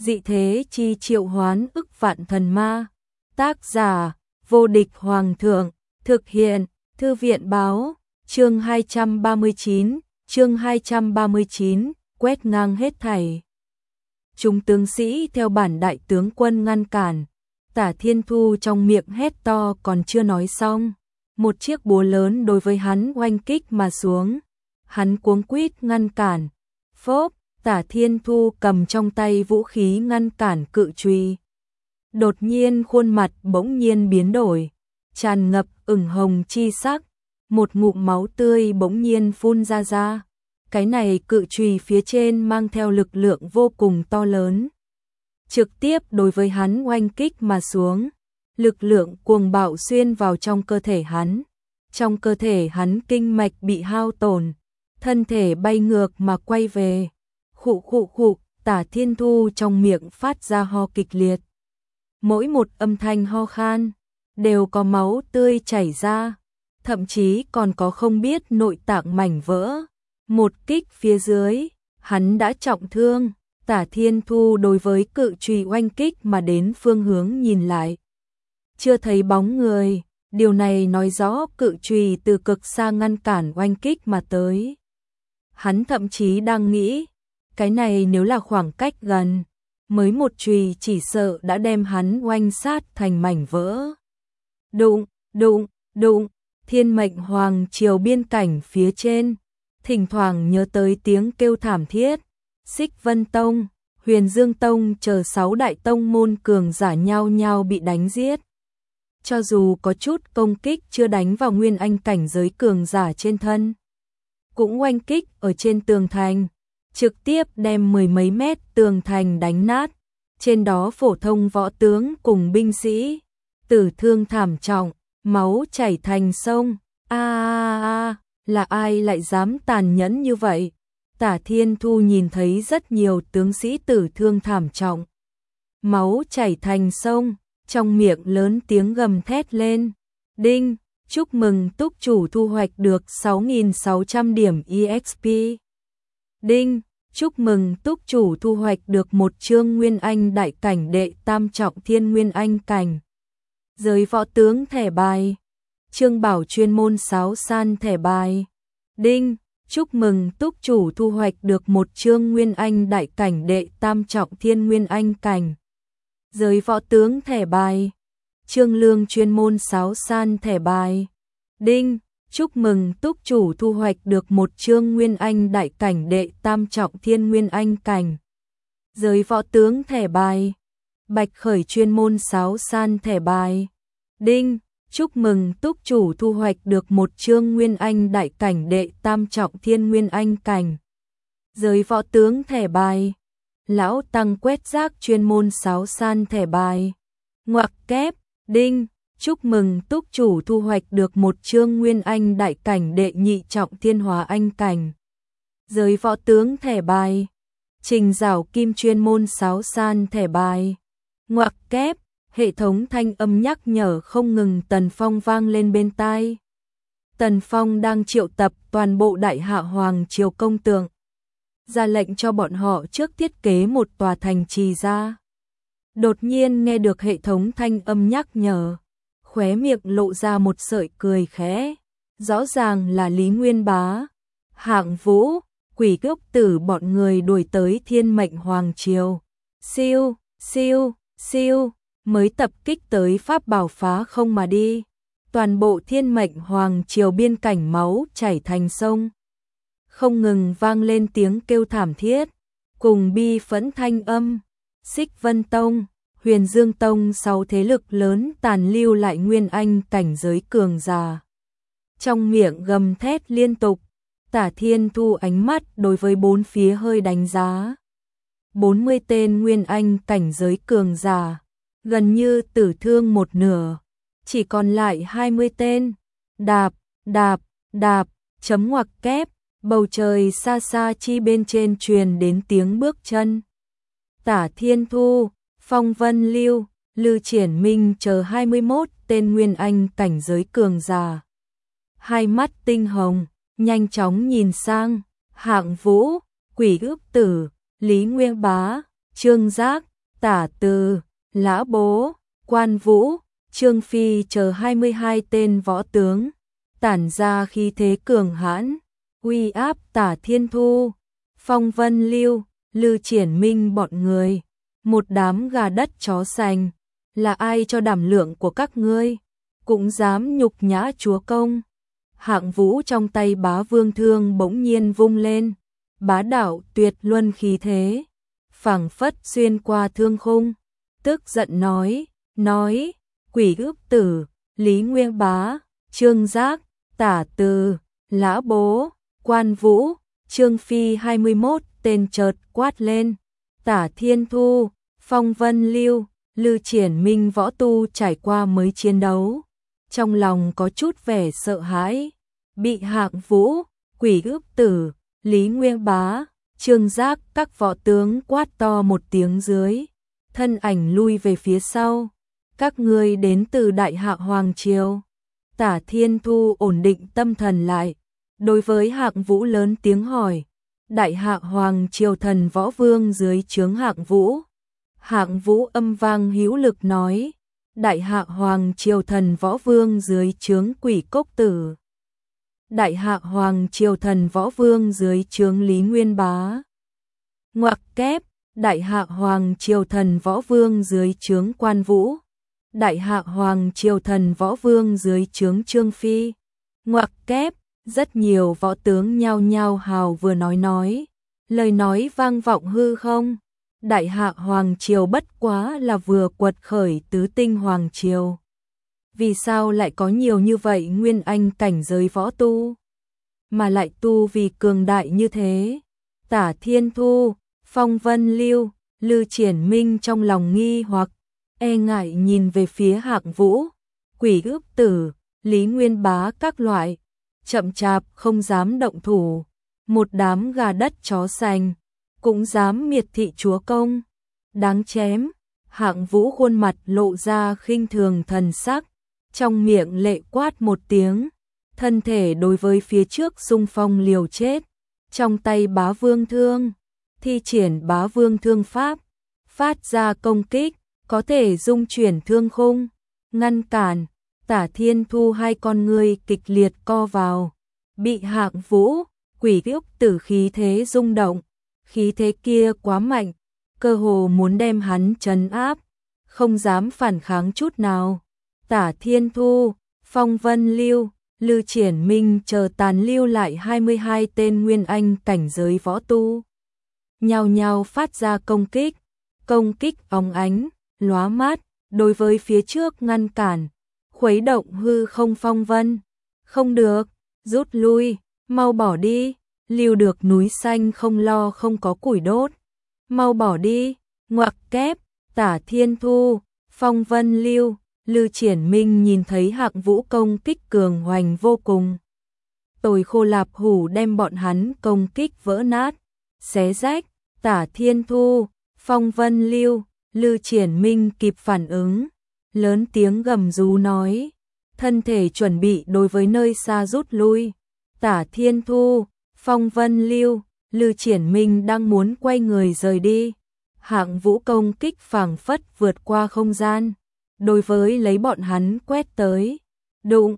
Dị thế chi triệu hoán ức vạn thần ma. Tác giả: Vô địch hoàng thượng. Thực hiện: Thư viện báo. Chương 239, quét ngang hết thảy. Chúng tướng sĩ theo bản đại tướng quân ngăn cản. Tả Thiên Thu trong miệng hét to còn chưa nói xong, một chiếc búa lớn đối với hắn oanh kích mà xuống. Hắn cuống quýt ngăn cản. Phốp, Tả Thiên Thu cầm trong tay vũ khí ngăn cản cự chùy. Đột nhiên khuôn mặt bỗng nhiên biến đổi, tràn ngập ửng hồng chi sắc, một ngụm máu tươi bỗng nhiên phun ra. Cái này cự chùy phía trên mang theo lực lượng vô cùng to lớn, trực tiếp đối với hắn oanh kích mà xuống. Lực lượng cuồng bạo xuyên vào trong cơ thể hắn. Trong cơ thể hắn kinh mạch bị hao tổn, thân thể bay ngược mà quay về. Khụ, Tả Thiên Thu trong miệng phát ra ho kịch liệt. Mỗi một âm thanh ho khan đều có máu tươi chảy ra, thậm chí còn có không biết nội tạng mảnh vỡ. Một kích phía dưới, hắn đã trọng thương. Tả Thiên Thu đối với cự chùy oanh kích mà đến phương hướng nhìn lại, chưa thấy bóng người. Điều này nói rõ cự chùy từ cực xa ngăn cản oanh kích mà tới. Hắn thậm chí đang nghĩ, cái này nếu là khoảng cách gần, mới một chùy chỉ sợ đã đem hắn oanh sát thành mảnh vỡ. Đụng, Thiên Mệnh Hoàng triều biên cảnh phía trên, thỉnh thoảng nhớ tới tiếng kêu thảm thiết. Xích Vân Tông, Huyền Dương Tông chờ 6 đại tông môn cường giả nhau nhau bị đánh giết. Cho dù có chút công kích chưa đánh vào nguyên anh cảnh giới cường giả trên thân, cũng oanh kích ở trên tường thành, trực tiếp đem mười mấy mét tường thành đánh nát. Trên đó phổ thông võ tướng cùng binh sĩ tử thương thảm trọng, máu chảy thành sông. Là ai lại dám tàn nhẫn như vậy? Tả Thiên Thu nhìn thấy rất nhiều tướng sĩ tử thương thảm trọng, máu chảy thành sông, trong miệng lớn tiếng gầm thét lên. Đinh, chúc mừng túc chủ thu hoạch được 6.600 điểm EXP. Đinh, chúc mừng túc chủ thu hoạch được một chương Nguyên Anh đại cảnh đệ tam trọng thiên Nguyên Anh cảnh. Giới võ tướng thẻ bài. Trương bảo chuyên môn sáo san thẻ bài. Đinh, chúc mừng túc chủ thu hoạch được một chương Nguyên Anh đại cảnh đệ tam trọng thiên Nguyên Anh cảnh. Giới võ tướng thẻ bài. Trương lương chuyên môn sáo san thẻ bài. Đinh, chúc mừng túc chủ thu hoạch được một chương Nguyên Anh đại cảnh đệ tam trọng thiên Nguyên Anh cảnh. Giới võ tướng thẻ bài. Bạch khởi chuyên môn sáo san thẻ bài. Đinh, chúc mừng túc chủ thu hoạch được một chương Nguyên Anh đại cảnh đệ tam trọng thiên Nguyên Anh cảnh. Giới võ tướng thẻ bài. Lão tăng quét rác chuyên môn sáo san thẻ bài. Ngoặc kép. Đinh, chúc mừng túc chủ thu hoạch được một chương Nguyên Anh đại cảnh đệ nhị trọng thiên Hóa Anh cảnh. Giới võ tướng thẻ bài. Trình Giảo Kim chuyên môn sáo san thẻ bài. Ngoặc kép. Hệ thống thanh âm nhắc nhở không ngừng Tần Phong vang lên bên tai. Tần Phong đang triệu tập toàn bộ đại hạ hoàng triều công tượng, ra lệnh cho bọn họ trước thiết kế một tòa thành trì ra. Đột nhiên nghe được hệ thống thanh âm nhắc nhở, khóe miệng lộ ra một sợi cười khẽ. Rõ ràng là Lý Nguyên Bá, Hạng Vũ, Quỷ Cốc Tử bọn người đuổi tới Thiên Mệnh Hoàng triều. Siêu, mới tập kích tới pháp bảo phá không mà đi. Toàn bộ Thiên Mệnh Hoàng triều biên cảnh máu chảy thành sông, không ngừng vang lên tiếng kêu thảm thiết cùng bi phẫn thanh âm. Xích Vân Tông, Huyền Dương Tông 6 thế lực lớn tàn lưu lại Nguyên Anh cảnh giới cường giả, trong miệng gầm thét liên tục. Tả Thiên Thu ánh mắt đối với bốn phía hơi đánh giá. 40 tên Nguyên Anh cảnh giới cường giả gần như tử thương một nửa, chỉ còn lại 20 tên. Đạp, chấm ngoặc kép. Bầu trời xa xa chi bên trên truyền đến tiếng bước chân. Tả Thiên Thu, Phong Vân Lưu, Lư Triển Minh chờ 21 tên Nguyên Anh cảnh giới cường giả, hai mắt tinh hồng, nhanh chóng nhìn sang Hạng Vũ, Quỷ Ước Tử, Lý Nguyên Bá, Trương Giác, Tả Từ, Lã Bố, Quan Vũ, Trương Phi chờ 22 tên võ tướng, tản ra khí thế cường hãn, uy áp Tả Thiên Thu, Phong Vân Lưu, Lư Triển Minh bọn người, một đám gà đất chó sành, là ai cho đảm lượng của các ngươi, cũng dám nhục nhã chúa công. Hạng Vũ trong tay Bá Vương thương bỗng nhiên vung lên, bá đạo tuyệt luân khí thế, phảng phất xuyên qua thương khung, tức giận nói, Quỷ Ước Tử, Lý Nguyên Bá, Trương Giác, Tả Từ, Lã Bố, Quan Vũ, Trương Phi 21 tên chợt quát lên, Tả Thiên Thu, Phong Vân Lưu, Lư Triển Minh võ tu trải qua mới chiến đấu, trong lòng có chút vẻ sợ hãi, bị Hạng Vũ, Quỷ Ước Tử, Lý Nguyên Bá, Trương Giác các võ tướng quát to một tiếng dưới, thân ảnh lui về phía sau. Các ngươi đến từ Đại Hạ Hoàng Triều. Tả Thiên Thu ổn định tâm thần lại, đối với Hạng Vũ lớn tiếng hỏi, Đại Hạ Hoàng Triều thần võ vương dưới trướng Hạng Vũ. Hạng Vũ âm vang hữu lực nói, Đại Hạ Hoàng Triều thần võ vương dưới trướng Quỷ Cốc Tử. Đại Hạ Hoàng Triều thần võ vương dưới trướng Lý Nguyên Bá. Ngoặc kép, Đại Hạ Hoàng Triều thần võ vương dưới trướng Quan Vũ. Đại Hạ Hoàng Triều thần võ vương dưới trướng Trương Phi. Ngoặc kép, rất nhiều võ tướng nhao nhao hào vừa nói, lời nói vang vọng hư không. Đại Hạ Hoàng Triều bất quá là vừa quật khởi tứ tinh Hoàng Triều. Vì sao lại có nhiều như vậy nguyên anh cảnh giới võ tu, mà lại tu vì cường đại như thế? Tả Thiên Thu, Phong Vân Lưu, Lư Triển Minh trong lòng nghi hoặc, e ngại nhìn về phía Hạng Vũ, Quỷ Ước Tử, Lý Nguyên Bá các loại, chậm chạp không dám động thủ, một đám gà đất chó sành, cũng dám miệt thị chúa công, đáng chém. Hạng Vũ khuôn mặt lộ ra khinh thường thần sắc, trong miệng lệ quát một tiếng, thân thể đối với phía trước xung phong liều chết, trong tay Bá Vương thương, thi triển Bá Vương thương pháp, phát ra công kích, có thể dung chuyển thương khung, ngăn cản. Tả Thiên Thu hai con ngươi kịch liệt co vào, bị Hạng Vũ, Quỷ Ước Tử khí thế rung động, khí thế kia quá mạnh, cơ hồ muốn đem hắn trấn áp, không dám phản kháng chút nào. Tả Thiên Thu, Phong Vân Lưu, Lư Triển Minh chờ tàn lưu lại 22 tên nguyên anh cảnh giới võ tu, nhao nhao phát ra công kích óng ánh, lóa mát, đối với phía trước ngăn cản, khuấy động hư không phong vân. Không được, rút lui, mau bỏ đi, lưu được núi xanh không lo không có củi đốt, mau bỏ đi. Ngoặc kép, Tả Thiên Thu, Phong Vân Lưu, Lư Triển Minh nhìn thấy Hạng Vũ công kích cường hoành vô cùng, Tồi Khô Lạp Hủ đem bọn hắn công kích vỡ nát, xé rách. Tả Thiên Thu, Phong Vân Lưu, Lư Triển Minh kịp phản ứng, lớn tiếng gầm rú nói, thân thể chuẩn bị đối với nơi xa rút lui. Tả Thiên Thu, Phong Vân Lưu, Lư Triển Minh đang muốn quay người rời đi, Hạng Vũ công kích phảng phất vượt qua không gian, đối với lấy bọn hắn quét tới, đụng,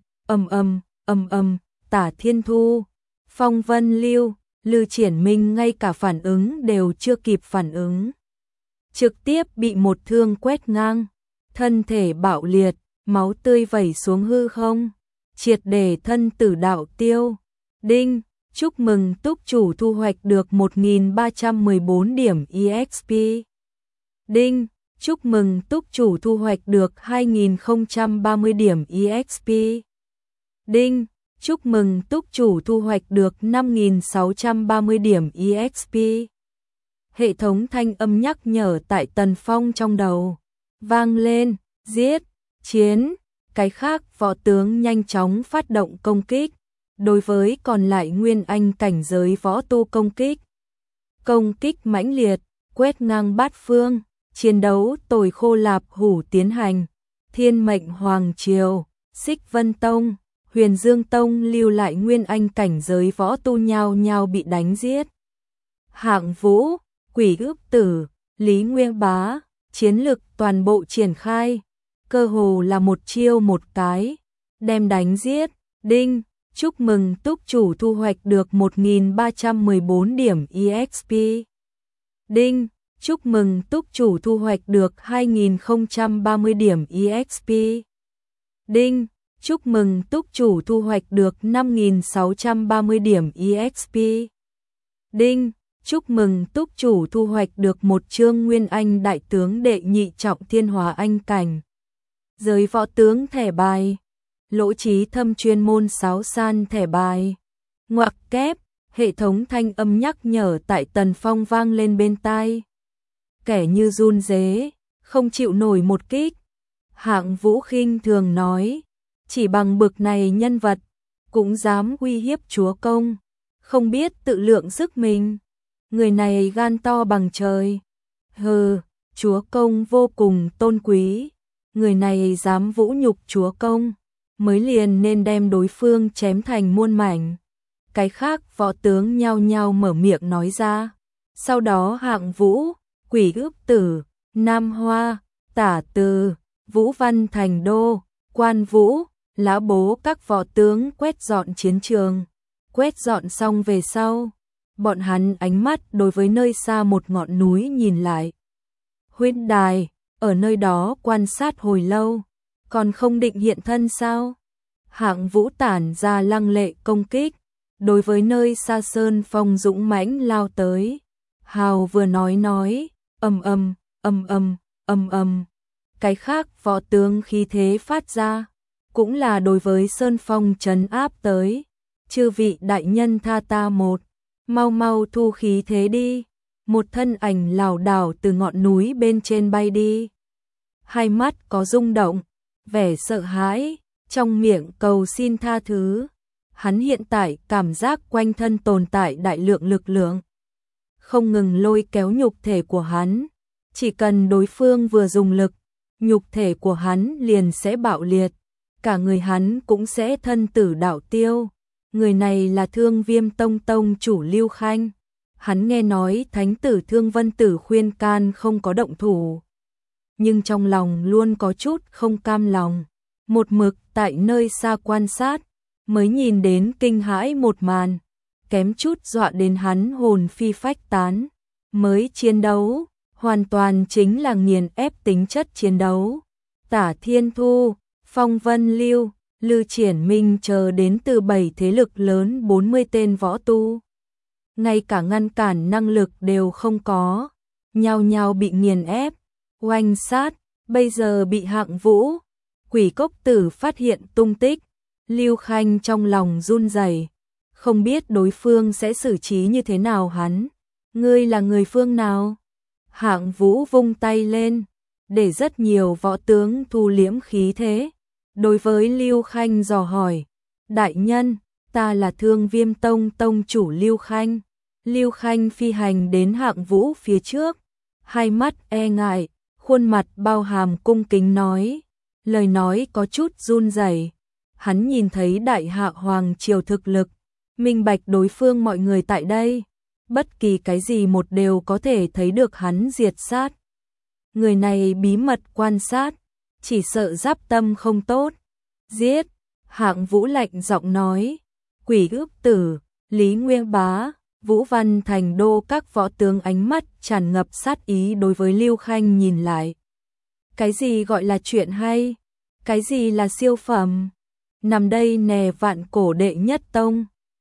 ầm, Tả Thiên Thu, Phong Vân Lưu, Lư Triển Minh ngay cả phản ứng đều chưa kịp phản ứng, trực tiếp bị một thương quét ngang, thân thể bạo liệt, máu tươi vẩy xuống hư không, triệt để thân tử đạo tiêu. Đinh, chúc mừng túc chủ thu hoạch được 1314 điểm EXP. Đinh, chúc mừng túc chủ thu hoạch được 2030 điểm EXP. Đinh, chúc mừng túc chủ thu hoạch được 5630 điểm EXP. Hệ thống thanh âm nhắc nhở tại Tần Phong trong đầu vang lên, giết, chiến. Cái khác võ tướng nhanh chóng phát động công kích, đối với còn lại nguyên anh cảnh giới võ tu công kích mãnh liệt, quét ngang bát phương, chiến đấu Tồi Khô Lạp Hủ tiến hành. Thiên Mệnh Hoàng Triều, Xích Vân Tông, Huyền Dương Tông lưu lại nguyên anh cảnh giới võ tu nhao nhao bị đánh giết. Hạng Vũ, Quỷ Ước Tử, Lý Nguyên Bá, chiến lực toàn bộ triển khai, cơ hồ là một chiêu một cái, đem đánh giết. Đinh, chúc mừng túc chủ thu hoạch được 1314 điểm EXP. Đinh, chúc mừng túc chủ thu hoạch được 2030 điểm EXP. Đinh, chúc mừng túc chủ thu hoạch được 5630 điểm EXP. Đinh, chúc mừng túc chủ thu hoạch được một chương Nguyên Anh đại tướng đệ nhị trọng thiên hóa anh cảnh. Giới võ tướng thẻ bài. Lỗ trí thâm chuyên môn sáo san thẻ bài. Ngoặc kép, hệ thống thanh âm nhắc nhở tại Tần Phong vang lên bên tai. Kẻ như run rế, không chịu nổi một kích. Hạng Vũ khinh thường nói, chỉ bằng bực này nhân vật, cũng dám uy hiếp chúa công, không biết tự lượng sức mình. Người này gan to bằng trời. Hừ, chúa công vô cùng tôn quý, người này dám vũ nhục chúa công, mới liền nên đem đối phương chém thành muôn mảnh. Cái khác võ tướng nhao nhao mở miệng nói ra. Sau đó Hạng Vũ, Quỷ Ước Tử, Nam Hoa, Tả Từ, Vũ Văn Thành Đô, Quan Vũ, Lã Bố các võ tướng quét dọn chiến trường. Quét dọn xong về sau, bọn hắn ánh mắt đối với nơi xa một ngọn núi nhìn lại. Huyết đài, ở nơi đó quan sát hồi lâu, còn không định hiện thân sao? Hạng Vũ tản ra lăng lệ công kích, đối với nơi xa sơn phong dũng mãnh lao tới. Hào vừa nói, ầm ầm, ầm ầm, ầm ầm. Cái khác võ tướng khí thế phát ra, cũng là đối với sơn phong trấn áp tới. Chư vị đại nhân tha ta một, mau mau thu khí thế đi. Một thân ảnh lảo đảo từ ngọn núi bên trên bay đi. Hai mắt có rung động, vẻ sợ hãi, trong miệng cầu xin tha thứ. Hắn hiện tại cảm giác quanh thân tồn tại đại lượng lực lượng, không ngừng lôi kéo nhục thể của hắn. Chỉ cần đối phương vừa dùng lực, nhục thể của hắn liền sẽ bạo liệt, cả người hắn cũng sẽ thân tử đạo tiêu. Người này là Thương Viêm Tông tông chủ Lưu Khanh. Hắn nghe nói thánh tử Thương Vân Tử khuyên can không có động thủ, nhưng trong lòng luôn có chút không cam lòng. Một mực tại nơi xa quan sát, mới nhìn đến kinh hãi một màn, kém chút dọa đến hắn hồn phi phách tán. Mới chiến đấu, hoàn toàn chính là nghiền ép tính chất chiến đấu. Tả Thiên Thu, Phong Vân Lưu, Lư Triển Minh chờ đến từ 7 thế lực lớn 40 tên võ tu, ngay cả ngăn cản năng lực đều không có, nhao nhao bị nghiền ép, oanh sát. Bây giờ bị Hạng Vũ, Quỷ Cốc Tử phát hiện tung tích, Lưu Khanh trong lòng run rẩy, không biết đối phương sẽ xử trí như thế nào hắn. Ngươi là người phương nào? Hạng Vũ vung tay lên, để rất nhiều võ tướng thu liễm khí thế. Đối với Lưu Khanh dò hỏi, đại nhân, ta là Thương Viêm Tông tông chủ Lưu Khanh. Lưu Khanh phi hành đến Hạng Vũ phía trước, hai mắt e ngại, khuôn mặt bao hàm cung kính nói, lời nói có chút run rẩy. Hắn nhìn thấy đại hạ hoàng triều thực lực, minh bạch đối phương mọi người tại đây, bất kỳ cái gì một đều có thể thấy được hắn diệt sát. Người này bí mật quan sát, chỉ sợ giáp tâm không tốt. Giết! Hạng Vũ lạnh giọng nói. Quỷ Ước Tử, Lý Nguyên Bá, Vũ Văn Thành Đô các võ tướng ánh mắt tràn ngập sát ý đối với Lưu Khanh nhìn lại. Cái gì gọi là chuyện hay? Cái gì là siêu phẩm? Nằm đây nè vạn cổ đệ nhất tông,